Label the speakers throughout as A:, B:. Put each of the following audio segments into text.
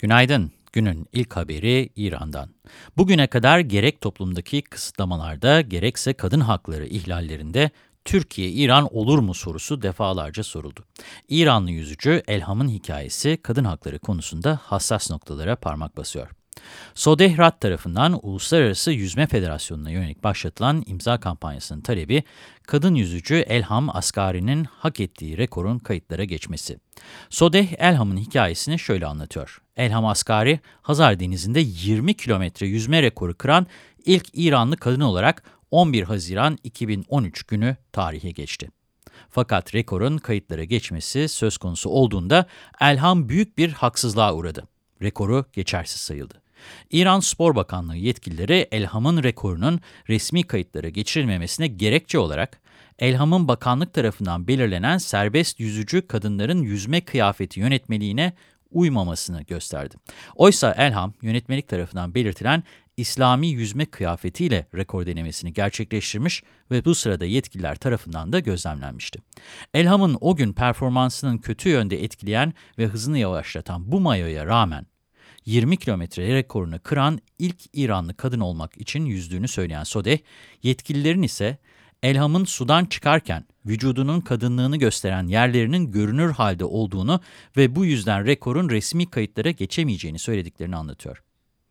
A: Günaydın. Günün ilk haberi İran'dan. Bugüne kadar gerek toplumdaki kısıtlamalarda gerekse kadın hakları ihlallerinde Türkiye-İran olur mu sorusu defalarca soruldu. İranlı yüzücü Elham'ın hikayesi kadın hakları konusunda hassas noktalara parmak basıyor. Sodehrat tarafından Uluslararası Yüzme Federasyonu'na yönelik başlatılan imza kampanyasının talebi, kadın yüzücü Elham Asgari'nin hak ettiği rekorun kayıtlara geçmesi. Sodeh, Elham'ın hikayesini şöyle anlatıyor. Elham Asgari, Hazar Denizi'nde 20 kilometre yüzme rekoru kıran ilk İranlı kadın olarak 11 Haziran 2013 günü tarihe geçti. Fakat rekorun kayıtlara geçmesi söz konusu olduğunda Elham büyük bir haksızlığa uğradı. Rekoru geçersiz sayıldı. İran Spor Bakanlığı yetkilileri Elham'ın rekorunun resmi kayıtlara geçirilmemesine gerekçe olarak Elham'ın bakanlık tarafından belirlenen serbest yüzücü kadınların yüzme kıyafeti yönetmeliğine uymamasını gösterdi. Oysa Elham, yönetmelik tarafından belirtilen İslami yüzme kıyafetiyle rekor denemesini gerçekleştirmiş ve bu sırada yetkililer tarafından da gözlemlenmişti. Elham'ın o gün performansının kötü yönde etkileyen ve hızını yavaşlatan bu mayoya rağmen 20 kilometre rekorunu kıran ilk İranlı kadın olmak için yüzdüğünü söyleyen Sodeh, yetkililerin ise Elham'ın sudan çıkarken vücudunun kadınlığını gösteren yerlerinin görünür halde olduğunu ve bu yüzden rekorun resmi kayıtlara geçemeyeceğini söylediklerini anlatıyor.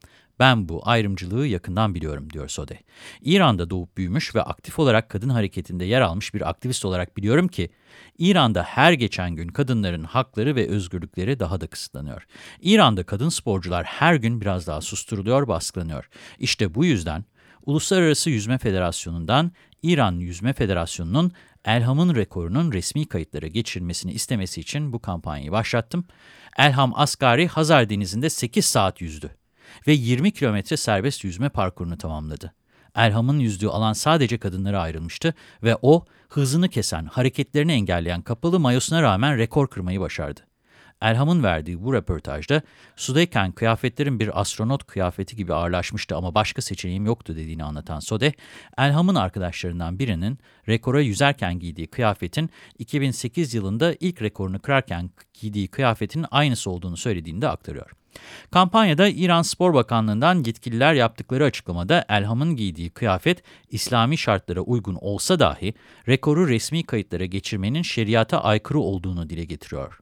A: Ben bu ayrımcılığı yakından biliyorum, diyor Sodeh. İran'da doğup büyümüş ve aktif olarak kadın hareketinde yer almış bir aktivist olarak biliyorum ki, İran'da her geçen gün kadınların hakları ve özgürlükleri daha da kısıtlanıyor. İran'da kadın sporcular her gün biraz daha susturuluyor, baskılanıyor. İşte bu yüzden Uluslararası Yüzme Federasyonu'ndan İran Yüzme Federasyonu'nun Elham'ın rekorunun resmi kayıtlara geçirilmesini istemesi için bu kampanyayı başlattım. Elham Asgari Hazar Denizi'nde 8 saat yüzdü ve 20 kilometre serbest yüzme parkurunu tamamladı. Elham'ın yüzdüğü alan sadece kadınlara ayrılmıştı ve o, hızını kesen, hareketlerini engelleyen kapalı mayosuna rağmen rekor kırmayı başardı. Elham'ın verdiği bu röportajda, sudayken kıyafetlerin bir astronot kıyafeti gibi ağırlaşmıştı ama başka seçeneğim yoktu dediğini anlatan Sodeh, Elham'ın arkadaşlarından birinin rekora yüzerken giydiği kıyafetin 2008 yılında ilk rekorunu kırarken giydiği kıyafetin aynısı olduğunu söylediğini de aktarıyor. Kampanyada İran Spor Bakanlığı'ndan yetkililer yaptıkları açıklamada Elham'ın giydiği kıyafet İslami şartlara uygun olsa dahi rekoru resmi kayıtlara geçirmenin şeriata aykırı olduğunu dile getiriyor.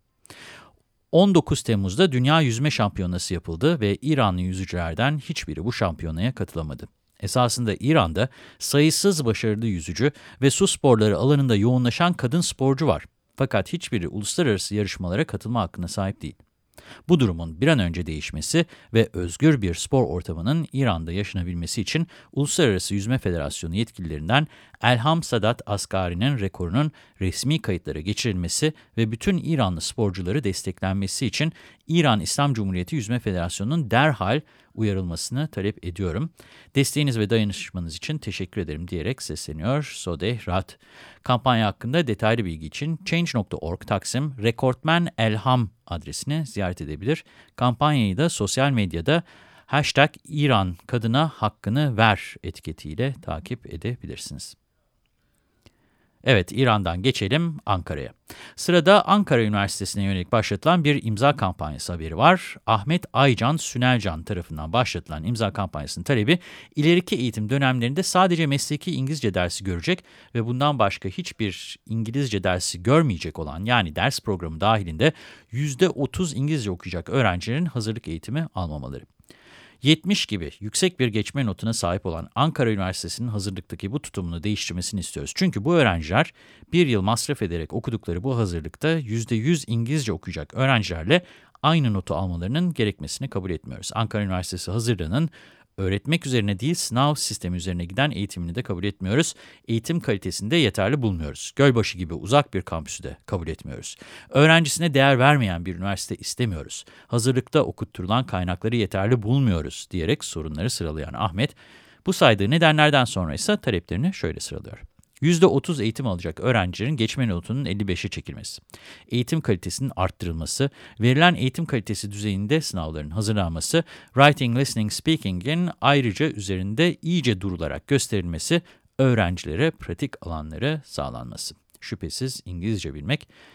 A: 19 Temmuz'da Dünya Yüzme Şampiyonası yapıldı ve İranlı yüzücülerden hiçbiri bu şampiyonaya katılamadı. Esasında İran'da sayısız başarılı yüzücü ve su sporları alanında yoğunlaşan kadın sporcu var. Fakat hiçbiri uluslararası yarışmalara katılma hakkına sahip değil. Bu durumun bir an önce değişmesi ve özgür bir spor ortamının İran'da yaşanabilmesi için Uluslararası Yüzme Federasyonu yetkililerinden Elham Sadat Asgari'nin rekorunun resmi kayıtlara geçirilmesi ve bütün İranlı sporcuları desteklenmesi için İran İslam Cumhuriyeti Yüzme Federasyonu'nun derhal uyarılmasını talep ediyorum. Desteğiniz ve dayanışmanız için teşekkür ederim diyerek sesleniyor Sodeh Rat. Kampanya hakkında detaylı bilgi için Change.org Taksim Rekortmen Elham adresini ziyaret edebilir. Kampanyayı da sosyal medyada #İran Kadına Hakkını Ver etiketiyle takip edebilirsiniz. Evet, İran'dan geçelim Ankara'ya. Sırada Ankara Üniversitesi'ne yönelik başlatılan bir imza kampanyası haberi var. Ahmet Aycan Sünelcan tarafından başlatılan imza kampanyasının talebi, ileriki eğitim dönemlerinde sadece mesleki İngilizce dersi görecek ve bundan başka hiçbir İngilizce dersi görmeyecek olan, yani ders programı dahilinde %30 İngilizce okuyacak öğrencilerin hazırlık eğitimi almamaları. 70 gibi yüksek bir geçme notuna sahip olan Ankara Üniversitesi'nin hazırlıktaki bu tutumunu değiştirmesini istiyoruz. Çünkü bu öğrenciler bir yıl masraf ederek okudukları bu hazırlıkta %100 İngilizce okuyacak öğrencilerle aynı notu almalarının gerekmesini kabul etmiyoruz. Ankara Üniversitesi hazırlığının öğretmek üzerine değil, sınav sistemi üzerine giden eğitimini de kabul etmiyoruz. Eğitim kalitesini de yeterli bulmuyoruz. Gölbaşı gibi uzak bir kampüsü de kabul etmiyoruz. Öğrencisine değer vermeyen bir üniversite istemiyoruz. Hazırlıkta okutturulan kaynakları yeterli bulmuyoruz diyerek sorunları sıralayan Ahmet, bu saydığı nedenlerden sonra ise taleplerini şöyle sıralıyor. %30 eğitim alacak öğrencilerin geçme notunun 55'e çekilmesi, eğitim kalitesinin arttırılması, verilen eğitim kalitesi düzeyinde sınavların hazırlanması, writing, listening, speaking'in ayrıca üzerinde iyice durularak gösterilmesi, öğrencilere pratik alanları sağlanması. Şüphesiz İngilizce bilmek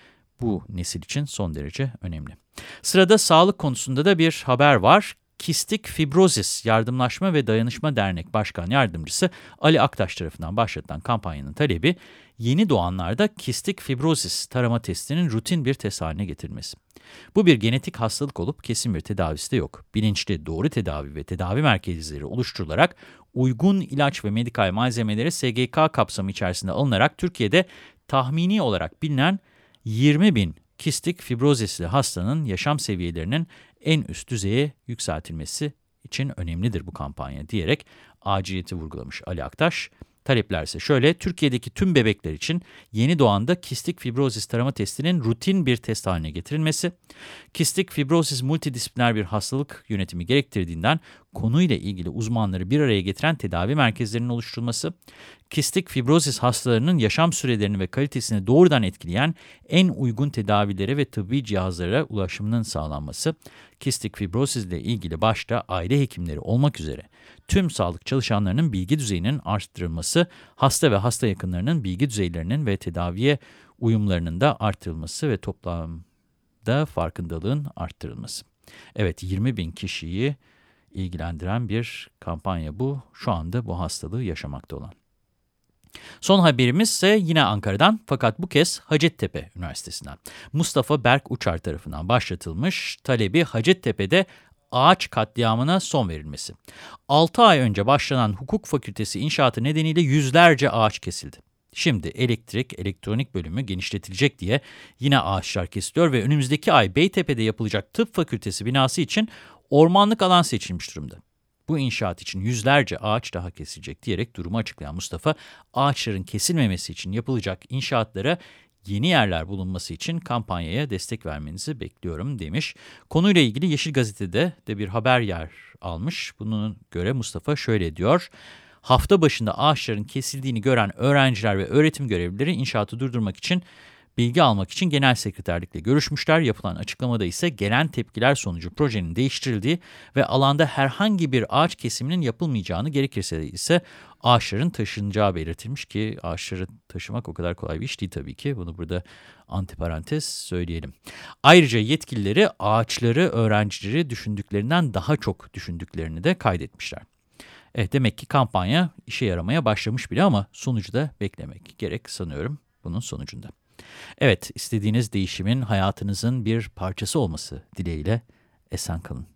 A: bu nesil için son derece önemli. Sırada sağlık konusunda da bir haber var. Kistik Fibrozis Yardımlaşma ve Dayanışma Dernek Başkan Yardımcısı Ali Aktaş tarafından başlatılan kampanyanın talebi, yeni doğanlarda kistik fibrozis tarama testinin rutin bir test haline getirilmesi. Bu bir genetik hastalık olup kesin bir tedavisi de yok. Bilinçli, doğru tedavi ve tedavi merkezleri oluşturularak uygun ilaç ve medikal malzemeleri SGK kapsamı içerisinde alınarak Türkiye'de tahmini olarak bilinen 20 bin kistik fibrozisli hastanın yaşam seviyelerinin en üst düzeye yükseltilmesi için önemlidir bu kampanya diyerek aciliyeti vurgulamış Ali Aktaş. Talepler ise şöyle: Türkiye'deki tüm bebekler için yeni doğanda kistik fibrozis tarama testinin rutin bir test haline getirilmesi, kistik fibrozis multidisipliner bir hastalık yönetimi gerektirdiğinden konuyla ilgili uzmanları bir araya getiren tedavi merkezlerinin oluşturulması, kistik fibrozis hastalarının yaşam sürelerini ve kalitesini doğrudan etkileyen en uygun tedavilere ve tıbbi cihazlara ulaşımının sağlanması, kistik fibrozis ile ilgili başta aile hekimleri olmak üzere tüm sağlık çalışanlarının bilgi düzeyinin arttırılması, hasta ve hasta yakınlarının bilgi düzeylerinin ve tedaviye uyumlarının da arttırılması ve toplamda farkındalığın arttırılması. Evet, 20 bin kişiyi ilgilendiren bir kampanya bu. Şu anda bu hastalığı yaşamakta olan. Son haberimiz ise yine Ankara'dan, fakat bu kez Hacettepe Üniversitesi'nden. Mustafa Berk Uçar tarafından başlatılmış talebi, Hacettepe'de ağaç katliamına son verilmesi. 6 ay önce başlanan hukuk fakültesi inşaatı nedeniyle yüzlerce ağaç kesildi. Şimdi elektrik, elektronik bölümü genişletilecek diye yine ağaçlar kesiliyor ve önümüzdeki ay Beytepe'de yapılacak tıp fakültesi binası için ormanlık alan seçilmiş durumda. Bu inşaat için yüzlerce ağaç daha kesilecek diyerek durumu açıklayan Mustafa, ağaçların kesilmemesi için yapılacak inşaatlara yeni yerler bulunması için kampanyaya destek vermenizi bekliyorum demiş. Konuyla ilgili Yeşil Gazete'de de bir haber yer almış. Buna göre Mustafa şöyle diyor: hafta başında ağaçların kesildiğini gören öğrenciler ve öğretim görevlileri inşaatı durdurmak için bilgi almak için genel sekreterlikle görüşmüşler. Yapılan açıklamada ise gelen tepkiler sonucu projenin değiştirildiği ve alanda herhangi bir ağaç kesiminin yapılmayacağını, gerekirse ise ağaçların taşınacağı belirtilmiş ki ağaçları taşımak o kadar kolay bir iş değil tabii ki. Bunu burada antiparantez söyleyelim. Ayrıca yetkilileri ağaçları öğrencileri düşündüklerinden daha çok düşündüklerini de kaydetmişler. Evet, demek ki kampanya işe yaramaya başlamış bile ama sonucu da beklemek gerek sanıyorum bunun sonucunda. Evet, istediğiniz değişimin hayatınızın bir parçası olması dileğiyle esen kalın.